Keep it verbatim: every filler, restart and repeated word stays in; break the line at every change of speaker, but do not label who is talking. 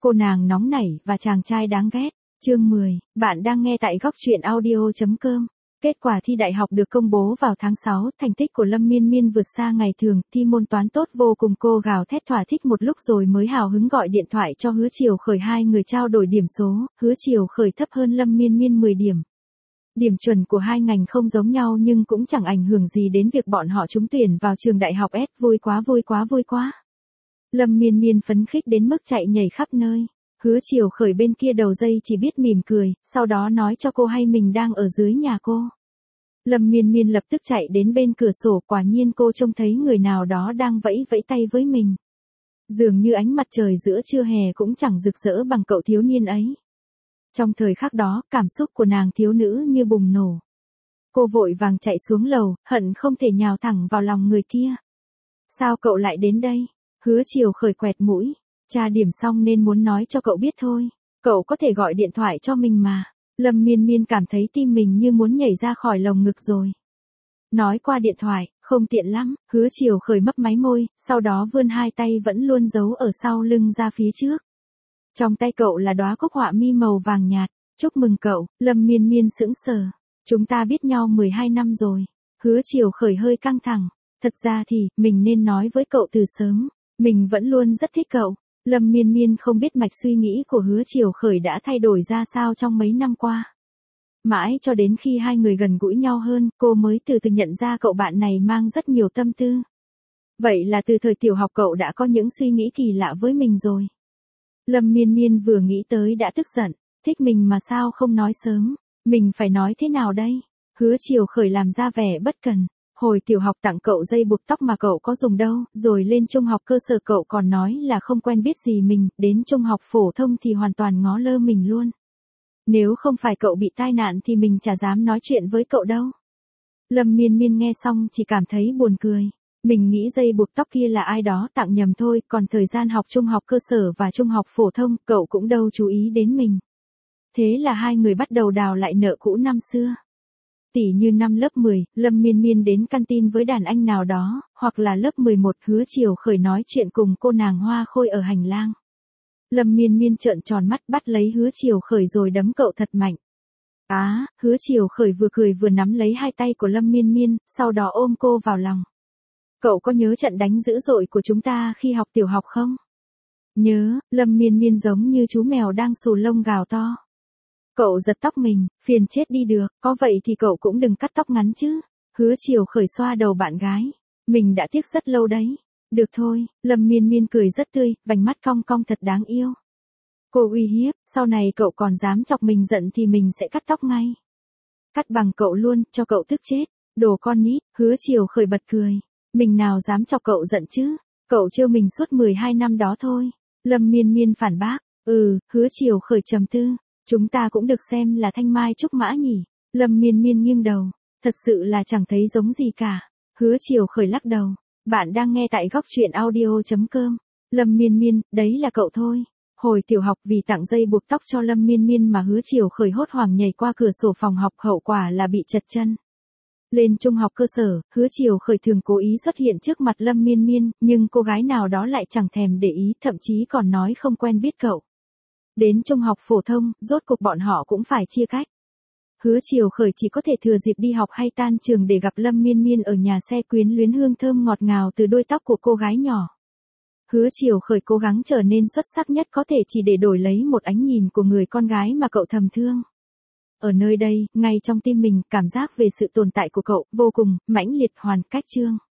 cô nàng nóng nảy và chàng trai đáng ghét. Chương mười, bạn đang nghe tại góc truyện audio.com. Kết quả thi đại học được công bố vào tháng sáu, thành tích của Lâm Miên Miên vượt xa ngày thường, thi môn toán tốt vô cùng, cô gào thét thỏa thích một lúc rồi mới hào hứng gọi điện thoại cho Hứa Triều Khởi, hai người trao đổi điểm số, Hứa Triều Khởi thấp hơn Lâm Miên Miên mười điểm. Điểm chuẩn của hai ngành không giống nhau nhưng cũng chẳng ảnh hưởng gì đến việc bọn họ trúng tuyển vào trường đại học S, vui quá vui quá vui quá. Lâm Miên Miên phấn khích đến mức chạy nhảy khắp nơi. Hứa Triều Khởi bên kia đầu dây chỉ biết mỉm cười, sau đó nói cho cô hay mình đang ở dưới nhà cô. Lâm Miên Miên lập tức chạy đến bên cửa sổ, quả nhiên cô trông thấy người nào đó đang vẫy vẫy tay với mình. Dường như ánh mặt trời giữa trưa hè cũng chẳng rực rỡ bằng cậu thiếu niên ấy. Trong thời khắc đó, cảm xúc của nàng thiếu nữ như bùng nổ. Cô vội vàng chạy xuống lầu, hận không thể nhào thẳng vào lòng người kia. Sao cậu lại đến đây? Hứa Triều Khởi quẹt mũi. Tra điểm xong nên muốn nói cho cậu biết thôi. Cậu có thể gọi điện thoại cho mình mà. Lâm Miên Miên cảm thấy tim mình như muốn nhảy ra khỏi lồng ngực rồi. Nói qua điện thoại, không tiện lắm. Hứa Triều Khởi mấp máy môi, sau đó vươn hai tay vẫn luôn giấu ở sau lưng ra phía trước. Trong tay cậu là đóa cúc họa mi màu vàng nhạt. Chúc mừng cậu. Lâm Miên Miên sững sờ. Chúng ta biết nhau mười hai năm rồi. Hứa Triều Khởi hơi căng thẳng. Thật ra thì, mình nên nói với cậu từ sớm. Mình vẫn luôn rất thích cậu. Lâm Miên Miên không biết mạch suy nghĩ của Hứa Triều Khởi đã thay đổi ra sao trong mấy năm qua. Mãi cho đến khi hai người gần gũi nhau hơn, cô mới từ từ nhận ra cậu bạn này mang rất nhiều tâm tư. Vậy là từ thời tiểu học cậu đã có những suy nghĩ kỳ lạ với mình rồi. Lâm Miên Miên vừa nghĩ tới đã tức giận, thích mình mà sao không nói sớm, mình phải nói thế nào đây? Hứa Triều Khởi làm ra vẻ bất cần. Hồi tiểu học tặng cậu dây buộc tóc mà cậu có dùng đâu, rồi lên trung học cơ sở cậu còn nói là không quen biết gì mình, đến trung học phổ thông thì hoàn toàn ngó lơ mình luôn. Nếu không phải cậu bị tai nạn thì mình chả dám nói chuyện với cậu đâu. Lâm Miên Miên nghe xong chỉ cảm thấy buồn cười. Mình nghĩ dây buộc tóc kia là ai đó tặng nhầm thôi, còn thời gian học trung học cơ sở và trung học phổ thông, cậu cũng đâu chú ý đến mình. Thế là hai người bắt đầu đào lại nợ cũ năm xưa. Tỉ như năm lớp mười, Lâm Miên Miên đến canteen với đàn anh nào đó, hoặc là lớp mười một Hứa Triều Khởi nói chuyện cùng cô nàng Hoa Khôi ở hành lang. Lâm Miên Miên trợn tròn mắt bắt lấy Hứa Triều Khởi rồi đấm cậu thật mạnh. Á, à, Hứa Triều Khởi vừa cười vừa nắm lấy hai tay của Lâm Miên Miên, sau đó ôm cô vào lòng. Cậu có nhớ trận đánh dữ dội của chúng ta khi học tiểu học không? Nhớ, Lâm Miên Miên giống như chú mèo đang xù lông gào to. Cậu giật tóc mình, phiền chết đi được, có vậy thì cậu cũng đừng cắt tóc ngắn chứ. Hứa Triều Khởi xoa đầu bạn gái. Mình đã tiếc rất lâu đấy. Được thôi, Lâm Miên Miên cười rất tươi, vành mắt cong cong thật đáng yêu. Cô uy hiếp, sau này cậu còn dám chọc mình giận thì mình sẽ cắt tóc ngay. Cắt bằng cậu luôn, cho cậu tức chết. Đồ con nít, Hứa Triều Khởi bật cười. Mình nào dám chọc cậu giận chứ, cậu trêu mình suốt mười hai năm đó thôi. Lâm Miên Miên phản bác. Ừ, Hứa Triều Khởi trầm tư. Chúng ta cũng được xem là thanh mai trúc mã nhỉ. Lâm Miên Miên nghiêng đầu. Thật sự là chẳng thấy giống gì cả. Hứa Triều Khởi lắc đầu. Bạn đang nghe tại góc truyện audio.com. Lâm Miên Miên, đấy là cậu thôi. Hồi tiểu học vì tặng dây buộc tóc cho Lâm Miên Miên mà Hứa Triều Khởi hốt hoảng nhảy qua cửa sổ phòng học, hậu quả là bị trật chân. Lên trung học cơ sở, Hứa Triều Khởi thường cố ý xuất hiện trước mặt Lâm Miên Miên, nhưng cô gái nào đó lại chẳng thèm để ý, thậm chí còn nói không quen biết cậu. Đến trung học phổ thông, rốt cuộc bọn họ cũng phải chia cách. Hứa Triều Khởi chỉ có thể thừa dịp đi học hay tan trường để gặp Lâm Miên Miên ở nhà xe, quyến luyến hương thơm ngọt ngào từ đôi tóc của cô gái nhỏ. Hứa Triều Khởi cố gắng trở nên xuất sắc nhất có thể chỉ để đổi lấy một ánh nhìn của người con gái mà cậu thầm thương. Ở nơi đây, ngay trong tim mình, cảm giác về sự tồn tại của cậu vô cùng mãnh liệt, hoàn cách trương.